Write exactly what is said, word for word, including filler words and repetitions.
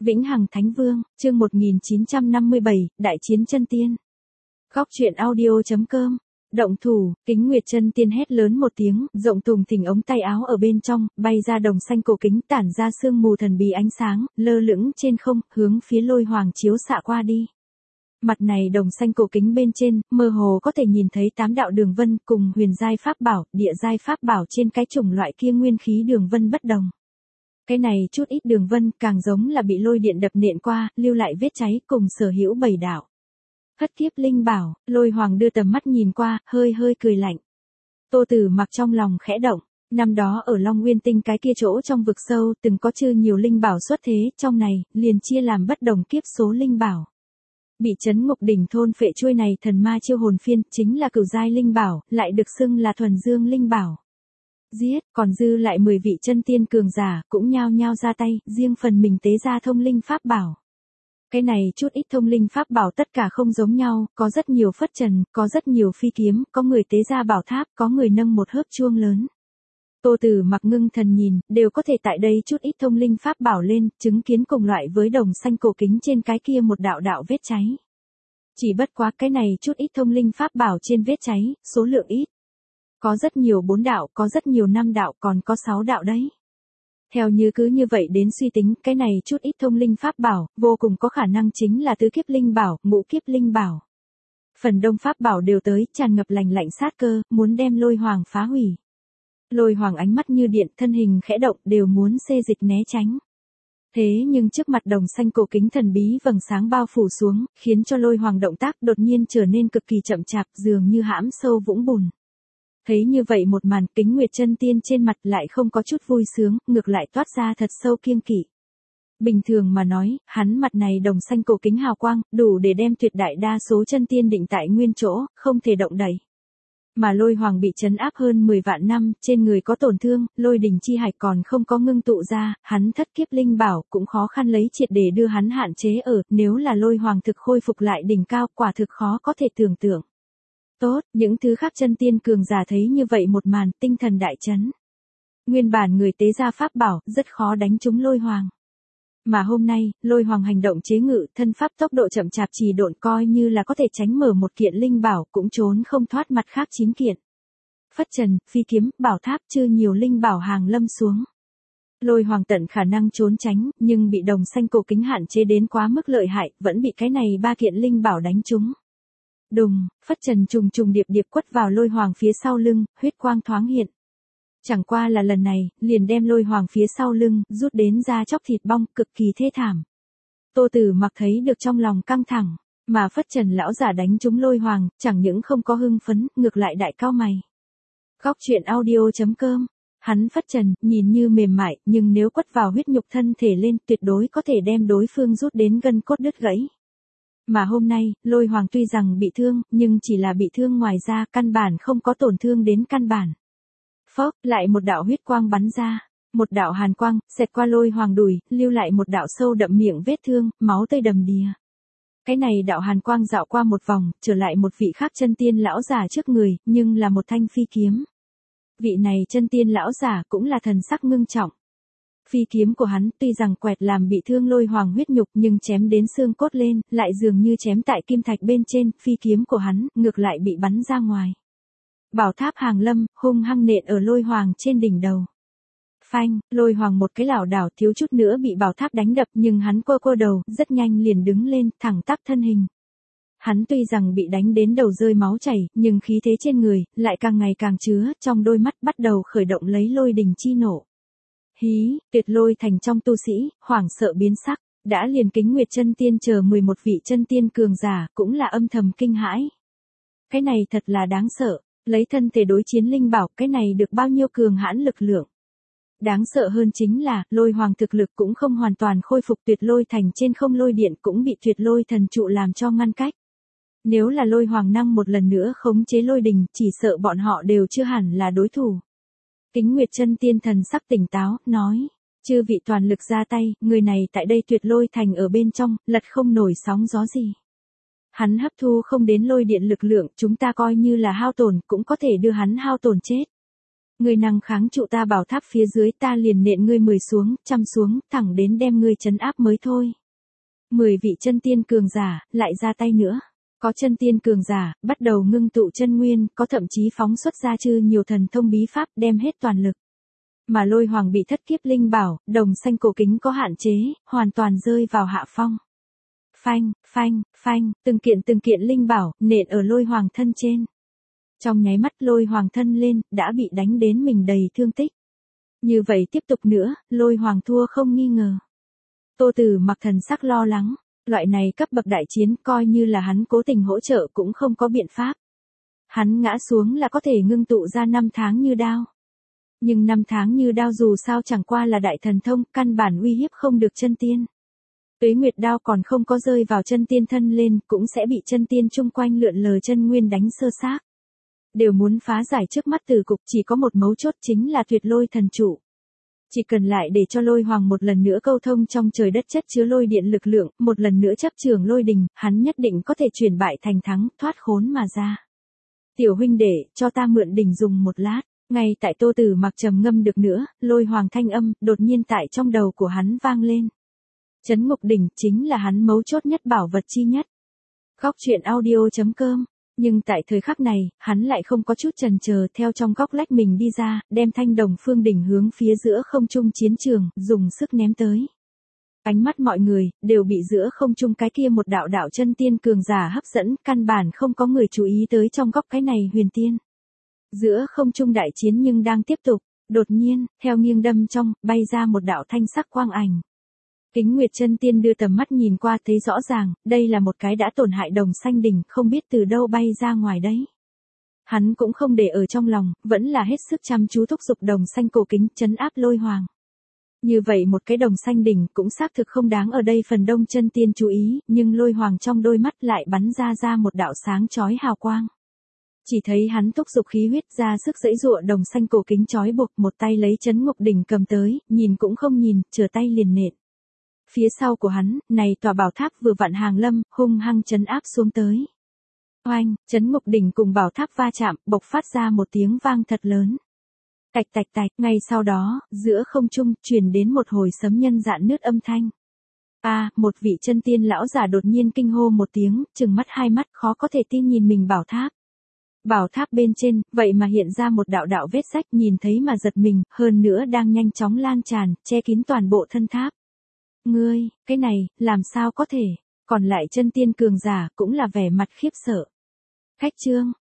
Vĩnh Hằng Thánh Vương, chương một nghìn chín trăm năm mươi bảy, Đại chiến chân tiên. Góc truyện audio.com. Động thủ, Kính Nguyệt chân tiên hét lớn một tiếng, rộng tùng thình ống tay áo ở bên trong, bay ra đồng xanh cổ kính tản ra sương mù thần bí ánh sáng, lơ lửng trên không, hướng phía Lôi Hoàng chiếu xạ qua đi. Mặt này đồng xanh cổ kính bên trên, mơ hồ có thể nhìn thấy tám đạo đường vân cùng huyền giai pháp bảo, địa giai pháp bảo trên cái chủng loại kia nguyên khí đường vân bất đồng. Cái này chút ít đường vân càng giống là bị lôi điện đập nện qua, lưu lại vết cháy cùng sở hữu bảy đạo. Hất kiếp linh bảo, Lôi Hoàng đưa tầm mắt nhìn qua, hơi hơi cười lạnh. Tô Tử Mặc trong lòng khẽ động, năm đó ở Long Nguyên Tinh cái kia chỗ trong vực sâu từng có chư nhiều linh bảo xuất thế, trong này, liền chia làm bất đồng kiếp số linh bảo. Bị chấn ngục đỉnh thôn phệ chuôi này thần ma chiêu hồn phiên, chính là cửu giai linh bảo, lại được xưng là thuần dương linh bảo. Giết, còn dư lại mười vị chân tiên cường giả, cũng nhao nhao ra tay, riêng phần mình tế ra thông linh pháp bảo. Cái này chút ít thông linh pháp bảo tất cả không giống nhau, có rất nhiều phất trần, có rất nhiều phi kiếm, có người tế ra bảo tháp, có người nâng một hớp chuông lớn. Tô Tử Mặc ngưng thần nhìn, đều có thể tại đây chút ít thông linh pháp bảo lên, chứng kiến cùng loại với đồng xanh cổ kính trên cái kia một đạo đạo vết cháy. Chỉ bất quá cái này chút ít thông linh pháp bảo trên vết cháy, số lượng ít. Có rất nhiều bốn đạo, có rất nhiều năm đạo, còn có sáu đạo đấy. Theo như cứ như vậy đến suy tính, cái này chút ít thông linh pháp bảo, vô cùng có khả năng chính là tứ kiếp linh bảo, ngũ kiếp linh bảo. Phần đông pháp bảo đều tới, tràn ngập lạnh lạnh sát cơ, muốn đem Lôi Hoàng phá hủy. Lôi Hoàng ánh mắt như điện, thân hình khẽ động, đều muốn xê dịch né tránh. Thế nhưng trước mặt đồng xanh cổ kính thần bí vầng sáng bao phủ xuống, khiến cho Lôi Hoàng động tác đột nhiên trở nên cực kỳ chậm chạp, dường như hãm sâu vũng bùn. Thấy như vậy một màn, Kính Nguyệt chân tiên trên mặt lại không có chút vui sướng, ngược lại toát ra thật sâu kiêng kỵ. Bình thường mà nói, hắn mặt này đồng xanh cổ kính hào quang, đủ để đem tuyệt đại đa số chân tiên định tại nguyên chỗ, không thể động đậy. Mà Lôi Hoàng bị trấn áp hơn mười vạn năm, trên người có tổn thương, lôi đỉnh chi hạch còn không có ngưng tụ ra, hắn thất kiếp linh bảo cũng khó khăn lấy triệt để đưa hắn hạn chế ở, nếu là Lôi Hoàng thực khôi phục lại đỉnh cao, quả thực khó có thể tưởng tượng. Tốt, những thứ khác chân tiên cường giả thấy như vậy một màn, tinh thần đại chấn. Nguyên bản người tế gia pháp bảo, rất khó đánh trúng Lôi Hoàng. Mà hôm nay, Lôi Hoàng hành động chế ngự, thân pháp tốc độ chậm chạp trì độn, coi như là có thể tránh mở một kiện linh bảo, cũng trốn không thoát mặt khác chín kiện. Phất trần, phi kiếm, bảo tháp chư nhiều linh bảo hàng lâm xuống. Lôi Hoàng tận khả năng trốn tránh, nhưng bị đồng xanh cổ kính hạn chế đến quá mức lợi hại, vẫn bị cái này ba kiện linh bảo đánh trúng. Đùng, phất trần trùng trùng điệp điệp quất vào Lôi Hoàng phía sau lưng, huyết quang thoáng hiện. Chẳng qua là lần này, liền đem Lôi Hoàng phía sau lưng, rút đến da chóc thịt bong, cực kỳ thê thảm. Tô Tử Mặc thấy được trong lòng căng thẳng, mà phất trần lão giả đánh trúng Lôi Hoàng, chẳng những không có hưng phấn, ngược lại đại cao mày. Góc truyện audio.com. Hắn phất trần, nhìn như mềm mại, nhưng nếu quất vào huyết nhục thân thể lên, tuyệt đối có thể đem đối phương rút đến gân cốt đứt gãy. Mà hôm nay, Lôi Hoàng tuy rằng bị thương, nhưng chỉ là bị thương ngoài ra, căn bản không có tổn thương đến căn bản. Phốc, lại một đạo huyết quang bắn ra, một đạo hàn quang, xẹt qua Lôi Hoàng đùi, lưu lại một đạo sâu đậm miệng vết thương, máu tươi đầm đìa. Cái này đạo hàn quang dạo qua một vòng, trở lại một vị khác chân tiên lão giả trước người, nhưng là một thanh phi kiếm. Vị này chân tiên lão giả cũng là thần sắc ngưng trọng. Phi kiếm của hắn tuy rằng quẹt làm bị thương Lôi Hoàng huyết nhục nhưng chém đến xương cốt lên, lại dường như chém tại kim thạch bên trên, phi kiếm của hắn ngược lại bị bắn ra ngoài. Bảo tháp hàng lâm, hung hăng nện ở Lôi Hoàng trên đỉnh đầu. Phanh, Lôi Hoàng một cái lảo đảo thiếu chút nữa bị bảo tháp đánh đập nhưng hắn quơ quơ đầu, rất nhanh liền đứng lên, thẳng tắp thân hình. Hắn tuy rằng bị đánh đến đầu rơi máu chảy, nhưng khí thế trên người, lại càng ngày càng chứa, trong đôi mắt bắt đầu khởi động lấy lôi đình chi nổ. Hí, Tuyệt Lôi thành trong tu sĩ, hoảng sợ biến sắc, đã liền Kính Nguyệt chân tiên chờ mười một vị chân tiên cường giả, cũng là âm thầm kinh hãi. Cái này thật là đáng sợ, lấy thân thể đối chiến linh bảo, cái này được bao nhiêu cường hãn lực lượng. Đáng sợ hơn chính là, Lôi Hoàng thực lực cũng không hoàn toàn khôi phục, Tuyệt Lôi thành trên không lôi điện cũng bị Tuyệt Lôi thần trụ làm cho ngăn cách. Nếu là Lôi Hoàng năng một lần nữa khống chế lôi đình, chỉ sợ bọn họ đều chưa hẳn là đối thủ. Kính Nguyệt chân tiên thần sắc tỉnh táo, nói, chư vị toàn lực ra tay, người này tại đây Tuyệt Lôi thành ở bên trong, lật không nổi sóng gió gì. Hắn hấp thu không đến lôi điện lực lượng, chúng ta coi như là hao tổn, cũng có thể đưa hắn hao tổn chết. Ngươi năng kháng trụ ta bảo tháp phía dưới, ta liền nện ngươi mười xuống, trăm xuống, thẳng đến đem ngươi trấn áp mới thôi. Mười vị chân tiên cường giả, lại ra tay nữa. Có chân tiên cường giả, bắt đầu ngưng tụ chân nguyên, có thậm chí phóng xuất ra chư nhiều thần thông bí pháp, đem hết toàn lực. Mà Lôi Hoàng bị thất kiếp linh bảo, đồng xanh cổ kính có hạn chế, hoàn toàn rơi vào hạ phong. Phanh, phanh, phanh, từng kiện từng kiện linh bảo, nện ở Lôi Hoàng thân trên. Trong nháy mắt Lôi Hoàng thân lên, đã bị đánh đến mình đầy thương tích. Như vậy tiếp tục nữa, Lôi Hoàng thua không nghi ngờ. Tô Tử Mặc thần sắc lo lắng, loại này cấp bậc đại chiến coi như là hắn cố tình hỗ trợ cũng không có biện pháp. Hắn ngã xuống là có thể ngưng tụ ra năm tháng như đao. Nhưng năm tháng như đao dù sao chẳng qua là đại thần thông, căn bản uy hiếp không được chân tiên. Tuế Nguyệt đao còn không có rơi vào chân tiên thân lên, cũng sẽ bị chân tiên chung quanh lượn lờ chân nguyên đánh sơ xác. Đều muốn phá giải trước mắt từ cục, chỉ có một mấu chốt chính là Tuyệt Lôi thần trụ. Chỉ cần lại để cho Lôi Hoàng một lần nữa câu thông trong trời đất chất chứa lôi điện lực lượng, một lần nữa chấp trường lôi đình, hắn nhất định có thể chuyển bại thành thắng, thoát khốn mà ra. Tiểu huynh đệ, cho ta mượn đỉnh dùng một lát. Ngay tại Tô Tử Mặc trầm ngâm được nữa, Lôi Hoàng thanh âm, đột nhiên tại trong đầu của hắn vang lên. Chấn ngục đỉnh, chính là hắn mấu chốt nhất bảo vật chi nhất. Góc truyện audio chấm com. Nhưng tại thời khắc này, hắn lại không có chút chần chờ, theo trong góc lách mình đi ra, đem thanh đồng phương đỉnh hướng phía giữa không trung chiến trường, dùng sức ném tới. Ánh mắt mọi người, đều bị giữa không trung cái kia một đạo đạo chân tiên cường giả hấp dẫn, căn bản không có người chú ý tới trong góc cái này huyền tiên. Giữa không trung đại chiến nhưng đang tiếp tục, đột nhiên, theo nghiêng đâm trong, bay ra một đạo thanh sắc quang ảnh. Kính Nguyệt chân tiên đưa tầm mắt nhìn qua thấy rõ ràng, đây là một cái đã tổn hại đồng xanh đỉnh, không biết từ đâu bay ra ngoài đấy. Hắn cũng không để ở trong lòng, vẫn là hết sức chăm chú thúc giục đồng xanh cổ kính, trấn áp Lôi Hoàng. Như vậy một cái đồng xanh đỉnh cũng xác thực không đáng ở đây phần đông chân tiên chú ý, nhưng Lôi Hoàng trong đôi mắt lại bắn ra ra một đạo sáng chói hào quang. Chỉ thấy hắn thúc giục khí huyết ra sức giãy giụa đồng xanh cổ kính chói buộc, một tay lấy chấn ngục đỉnh cầm tới, nhìn cũng không nhìn, chừa tay liền nện. Phía sau của hắn, này tòa bảo tháp vừa vặn hàng lâm, hung hăng chấn áp xuống tới. Oanh, chấn ngục đỉnh cùng bảo tháp va chạm, bộc phát ra một tiếng vang thật lớn. Tạch tạch tạch, ngay sau đó, giữa không trung, truyền đến một hồi sấm nhân dạn nứt âm thanh. A, à, một vị chân tiên lão giả đột nhiên kinh hô một tiếng, trừng mắt hai mắt khó có thể tin nhìn mình bảo tháp. Bảo tháp bên trên, vậy mà hiện ra một đạo đạo vết rách, nhìn thấy mà giật mình, hơn nữa đang nhanh chóng lan tràn, che kín toàn bộ thân tháp. Ngươi, cái này, làm sao có thể? Còn lại chân tiên cường giả, cũng là vẻ mặt khiếp sợ. Khách chương,